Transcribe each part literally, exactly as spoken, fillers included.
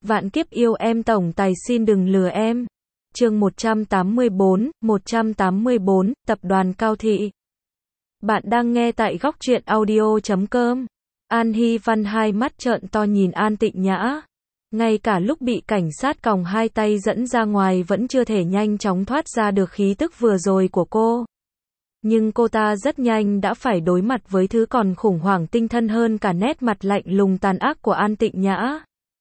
Vạn kiếp yêu em tổng tài xin đừng lừa em. Chương một trăm tám mươi bốn, một trăm tám mươi bốn, Tập đoàn Cao Thị. Bạn đang nghe tại góc truyện audio chấm com. An Hy Văn hai mắt trợn to nhìn An Tịnh Nhã. Ngay cả lúc bị cảnh sát còng hai tay dẫn ra ngoài vẫn chưa thể nhanh chóng thoát ra được khí tức vừa rồi của cô. Nhưng cô ta rất nhanh đã phải đối mặt với thứ còn khủng hoảng tinh thần hơn cả nét mặt lạnh lùng tàn ác của An Tịnh Nhã.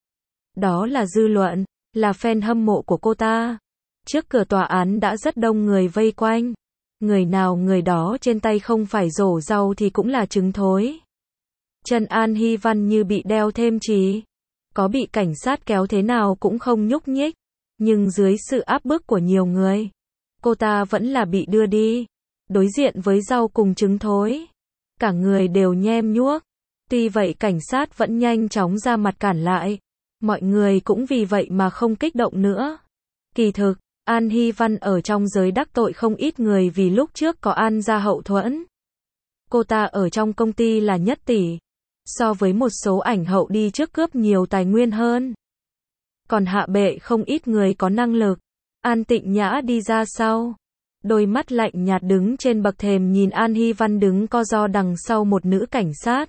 Đó là dư luận, là fan hâm mộ của cô ta. Trước cửa tòa án đã rất đông người vây quanh. Người nào người đó trên tay không phải rổ rau thì cũng là trứng thối. Chân An Hy Văn như bị đeo thêm chì. Có bị cảnh sát kéo thế nào cũng không nhúc nhích. Nhưng dưới sự áp bức của nhiều người, cô ta vẫn là bị đưa đi. Đối diện với rau cùng trứng thối. Cả người đều nhem nhuốc. Tuy vậy cảnh sát vẫn nhanh chóng ra mặt cản lại. Mọi người cũng vì vậy mà không kích động nữa. Kỳ thực, An Hy Văn ở trong giới đắc tội không ít người vì lúc trước có An gia hậu thuẫn. Cô ta ở trong công ty là nhất tỷ. So với một số ảnh hậu đi trước cướp nhiều tài nguyên hơn. Còn hạ bệ không ít người có năng lực. An Tịnh Nhã đi ra sau. Đôi mắt lạnh nhạt đứng trên bậc thềm nhìn An Hy Văn đứng co ro đằng sau một nữ cảnh sát.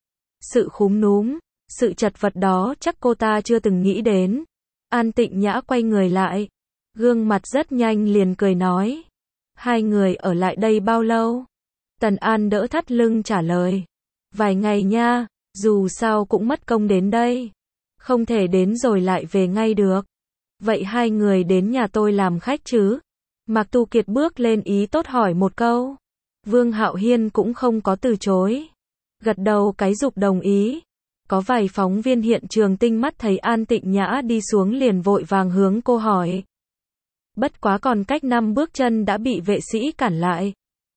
Sự khúm núm, sự chật vật đó chắc cô ta chưa từng nghĩ đến. An Tịnh Nhã quay người lại. Gương mặt rất nhanh liền cười nói. Hai người ở lại đây bao lâu? Tần An đỡ thắt lưng trả lời. Vài ngày nha, dù sao cũng mất công đến đây. Không thể đến rồi lại về ngay được. Vậy hai người đến nhà tôi làm khách chứ? Mạc Tu Kiệt bước lên ý tốt hỏi một câu. Vương Hạo Hiên cũng không có từ chối. Gật đầu cái dục đồng ý. Có vài phóng viên hiện trường tinh mắt thấy An Tịnh Nhã đi xuống liền vội vàng hướng cô hỏi. Bất quá còn cách năm bước chân đã bị vệ sĩ cản lại.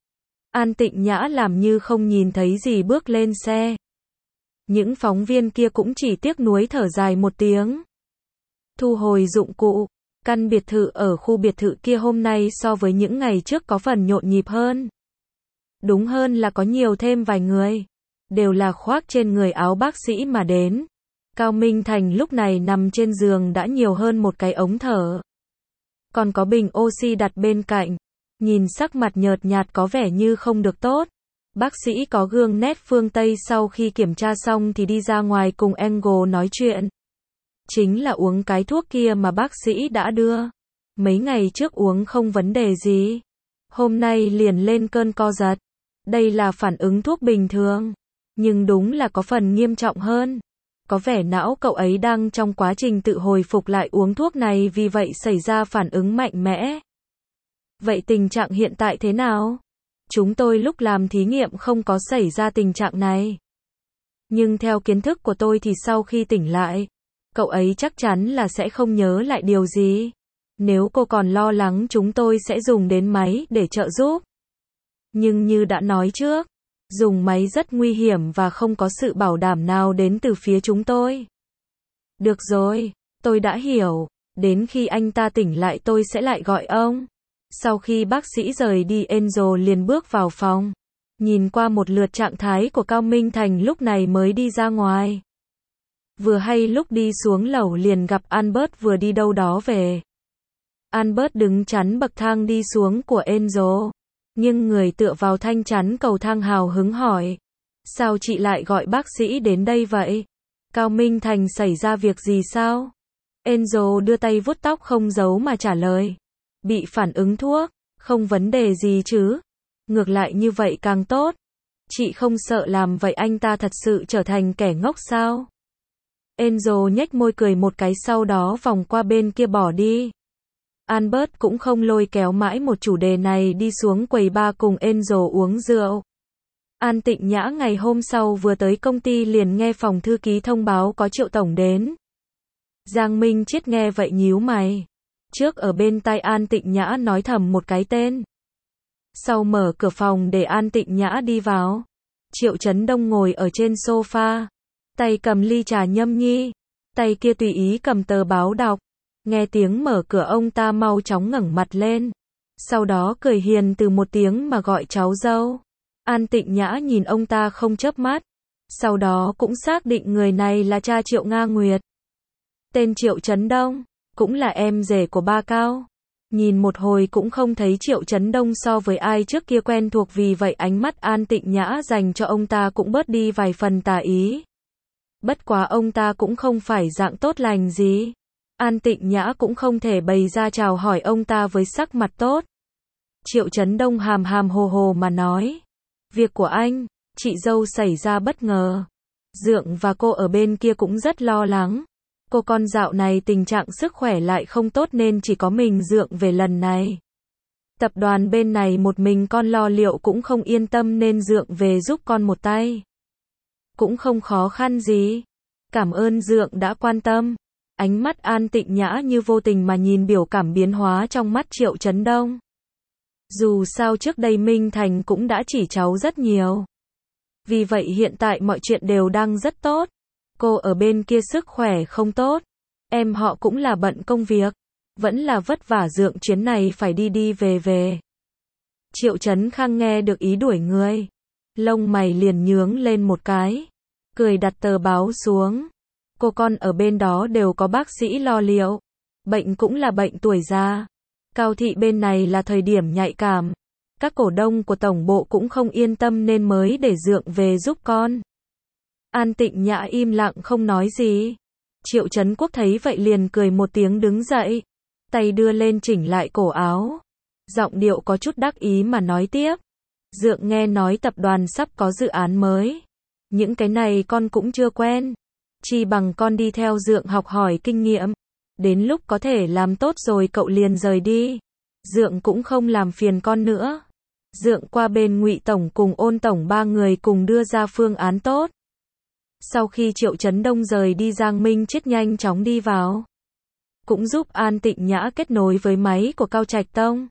An Tịnh Nhã làm như không nhìn thấy gì bước lên xe. Những phóng viên kia cũng chỉ tiếc nuối thở dài một tiếng. Thu hồi dụng cụ. Căn biệt thự ở khu biệt thự kia hôm nay so với những ngày trước có phần nhộn nhịp hơn. Đúng hơn là có nhiều thêm vài người. Đều là khoác trên người áo bác sĩ mà đến. Cao Minh Thành lúc này nằm trên giường đã nhiều hơn một cái ống thở. Còn có bình oxy đặt bên cạnh. Nhìn sắc mặt nhợt nhạt có vẻ như không được tốt. Bác sĩ có gương nét phương Tây sau khi kiểm tra xong thì đi ra ngoài cùng Angle nói chuyện. Chính là uống cái thuốc kia mà bác sĩ đã đưa. Mấy ngày trước uống không vấn đề gì. Hôm nay liền lên cơn co giật. Đây là phản ứng thuốc bình thường. Nhưng đúng là có phần nghiêm trọng hơn. Có vẻ não cậu ấy đang trong quá trình tự hồi phục lại uống thuốc này vì vậy xảy ra phản ứng mạnh mẽ. Vậy tình trạng hiện tại thế nào? Chúng tôi lúc làm thí nghiệm không có xảy ra tình trạng này. Nhưng theo kiến thức của tôi thì sau khi tỉnh lại, cậu ấy chắc chắn là sẽ không nhớ lại điều gì. Nếu cô còn lo lắng chúng tôi sẽ dùng đến máy để trợ giúp. Nhưng như đã nói trước, dùng máy rất nguy hiểm và không có sự bảo đảm nào đến từ phía chúng tôi. Được rồi, tôi đã hiểu. Đến khi anh ta tỉnh lại tôi sẽ lại gọi ông. Sau khi bác sĩ rời đi Angel liền bước vào phòng. Nhìn qua một lượt trạng thái của Cao Minh Thành lúc này mới đi ra ngoài. Vừa hay lúc đi xuống lầu liền gặp Albert vừa đi đâu đó về. Albert đứng chắn bậc thang đi xuống của Angel. Nhưng người tựa vào thanh chắn cầu thang hào hứng hỏi. Sao chị lại gọi bác sĩ đến đây vậy? Cao Minh Thành xảy ra việc gì sao? Angel đưa tay vuốt tóc không giấu mà trả lời. Bị phản ứng thuốc, không vấn đề gì chứ. Ngược lại như vậy càng tốt. Chị không sợ làm vậy anh ta thật sự trở thành kẻ ngốc sao? Angel nhếch môi cười một cái sau đó vòng qua bên kia bỏ đi. Albert cũng không lôi kéo mãi một chủ đề này đi xuống quầy bar cùng Angel uống rượu. An Tịnh Nhã ngày hôm sau vừa tới công ty liền nghe phòng thư ký thông báo có Triệu tổng đến. Giang Minh Chiết nghe vậy nhíu mày. Trước ở bên tai An Tịnh Nhã nói thầm một cái tên. Sau mở cửa phòng để An Tịnh Nhã đi vào. Triệu Chấn Đông ngồi ở trên sofa. Tay cầm ly trà nhâm nhi. Tay kia tùy ý cầm tờ báo đọc. Nghe tiếng mở cửa ông ta mau chóng ngẩng mặt lên. Sau đó cười hiền từ một tiếng mà gọi cháu dâu. An Tịnh Nhã nhìn ông ta không chớp mắt. Sau đó cũng xác định người này là cha Triệu Nga Nguyệt. Tên Triệu Chấn Đông, cũng là em rể của ba Cao. Nhìn một hồi cũng không thấy Triệu Chấn Đông so với ai trước kia quen thuộc, vì vậy ánh mắt An Tịnh Nhã dành cho ông ta cũng bớt đi vài phần tà ý. Bất quá ông ta cũng không phải dạng tốt lành gì. An Tịnh Nhã cũng không thể bày ra chào hỏi ông ta với sắc mặt tốt. Triệu Chấn Đông hàm hàm hồ hồ mà nói. Việc của anh, chị dâu xảy ra bất ngờ. Dượng và cô ở bên kia cũng rất lo lắng. Cô con dạo này tình trạng sức khỏe lại không tốt nên chỉ có mình Dượng về lần này. Tập đoàn bên này một mình con lo liệu cũng không yên tâm nên Dượng về giúp con một tay. Cũng không khó khăn gì. Cảm ơn Dượng đã quan tâm. Ánh mắt An Tịnh Nhã như vô tình mà nhìn biểu cảm biến hóa trong mắt Triệu Chấn Đông. Dù sao trước đây Minh Thành cũng đã chỉ cháu rất nhiều. Vì vậy hiện tại mọi chuyện đều đang rất tốt. Cô ở bên kia sức khỏe không tốt. Em họ cũng là bận công việc. Vẫn là vất vả Dượng chuyến này phải đi đi về về. Triệu Chấn Khang nghe được ý đuổi người. Lông mày liền nhướng lên một cái. Cười đặt tờ báo xuống. Cô con ở bên đó đều có bác sĩ lo liệu. Bệnh cũng là bệnh tuổi già. Cao thị bên này là thời điểm nhạy cảm. Các cổ đông của tổng bộ cũng không yên tâm nên mới để Dượng về giúp con. An Tịnh Nhã im lặng không nói gì. Triệu Chấn Quốc thấy vậy liền cười một tiếng đứng dậy. Tay đưa lên chỉnh lại cổ áo. Giọng điệu có chút đắc ý mà nói tiếp. Dượng nghe nói tập đoàn sắp có dự án mới. Những cái này con cũng chưa quen. Chỉ bằng con đi theo Dượng học hỏi kinh nghiệm. Đến lúc có thể làm tốt rồi cậu liền rời đi. Dượng cũng không làm phiền con nữa. Dượng qua bên Ngụy Tổng cùng Ôn Tổng ba người cùng đưa ra phương án tốt. Sau khi Triệu Chấn Đông rời đi, Giang Minh Chết nhanh chóng đi vào. Cũng giúp An Tịnh Nhã kết nối với máy của Cao Trạch Tông.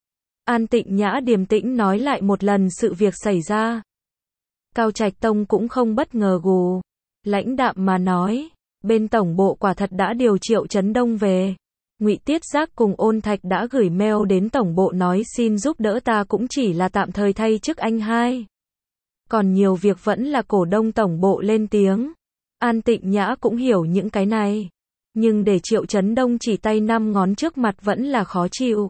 An Tịnh Nhã điềm tĩnh nói lại một lần sự việc xảy ra. Cao Trạch Tông cũng không bất ngờ gù. Lãnh đạm mà nói. Bên tổng bộ quả thật đã điều Triệu Chấn Đông về. Ngụy Tiết Giác cùng Ôn Thạch đã gửi mail đến tổng bộ nói xin giúp đỡ ta, cũng chỉ là tạm thời thay chức anh hai. Còn nhiều việc vẫn là cổ đông tổng bộ lên tiếng. An Tịnh Nhã cũng hiểu những cái này. Nhưng để Triệu Chấn Đông chỉ tay năm ngón trước mặt vẫn là khó chịu.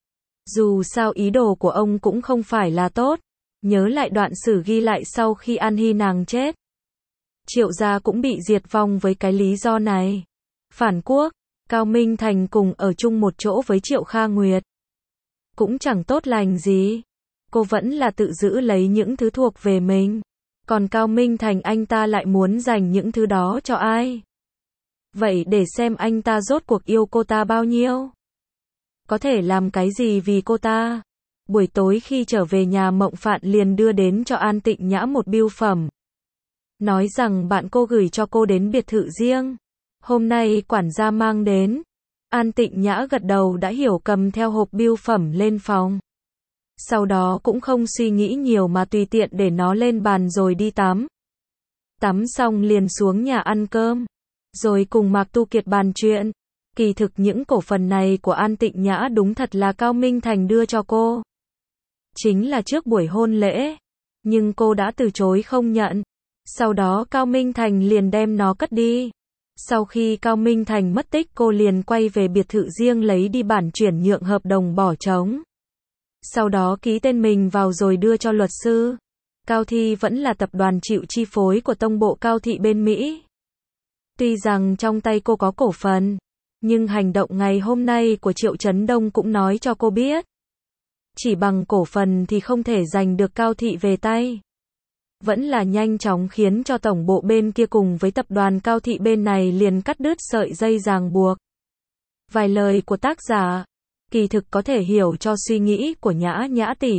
Dù sao ý đồ của ông cũng không phải là tốt. Nhớ lại đoạn sử ghi lại sau khi An Hy nàng chết. Triệu gia cũng bị diệt vong với cái lý do này. Phản quốc, Cao Minh Thành cùng ở chung một chỗ với Triệu Kha Nguyệt. Cũng chẳng tốt lành gì. Cô vẫn là tự giữ lấy những thứ thuộc về mình. Còn Cao Minh Thành anh ta lại muốn dành những thứ đó cho ai? Vậy để xem anh ta rốt cuộc yêu cô ta bao nhiêu? Có thể làm cái gì vì cô ta? Buổi tối khi trở về nhà, Mộng Phạn liền đưa đến cho An Tịnh Nhã một bưu phẩm. Nói rằng bạn cô gửi cho cô đến biệt thự riêng. Hôm nay quản gia mang đến. An Tịnh Nhã gật đầu đã hiểu, cầm theo hộp bưu phẩm lên phòng. Sau đó cũng không suy nghĩ nhiều mà tùy tiện để nó lên bàn rồi đi tắm. Tắm xong liền xuống nhà ăn cơm. Rồi cùng Mạc Tu Kiệt bàn chuyện. Kỳ thực những cổ phần này của An Tịnh Nhã đúng thật là Cao Minh Thành đưa cho cô. Chính là trước buổi hôn lễ. Nhưng cô đã từ chối không nhận. Sau đó Cao Minh Thành liền đem nó cất đi. Sau khi Cao Minh Thành mất tích, cô liền quay về biệt thự riêng lấy đi bản chuyển nhượng hợp đồng bỏ trống. Sau đó ký tên mình vào rồi đưa cho luật sư. Cao Thi vẫn là tập đoàn chịu chi phối của tông bộ Cao Thị bên Mỹ. Tuy rằng trong tay cô có cổ phần, nhưng hành động ngày hôm nay của Triệu Chấn Đông cũng nói cho cô biết. Chỉ bằng cổ phần thì không thể giành được Cao Thị về tay. Vẫn là nhanh chóng khiến cho tổng bộ bên kia cùng với tập đoàn Cao Thị bên này liền cắt đứt sợi dây ràng buộc. Vài lời của tác giả, kỳ thực có thể hiểu cho suy nghĩ của Nhã Nhã tỷ.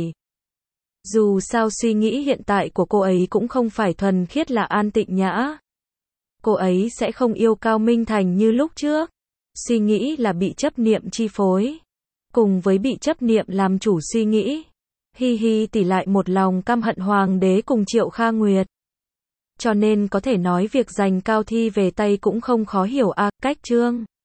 Dù sao suy nghĩ hiện tại của cô ấy cũng không phải thuần khiết là An Tịnh Nhã. Cô ấy sẽ không yêu Cao Minh Thành như lúc trước. Suy nghĩ là bị chấp niệm chi phối. Cùng với bị chấp niệm làm chủ suy nghĩ. Hi Hi tỷ lại một lòng căm hận hoàng đế cùng Triệu Kha Nguyệt. Cho nên có thể nói việc giành Cao Thi về tay cũng không khó hiểu a. Cách chương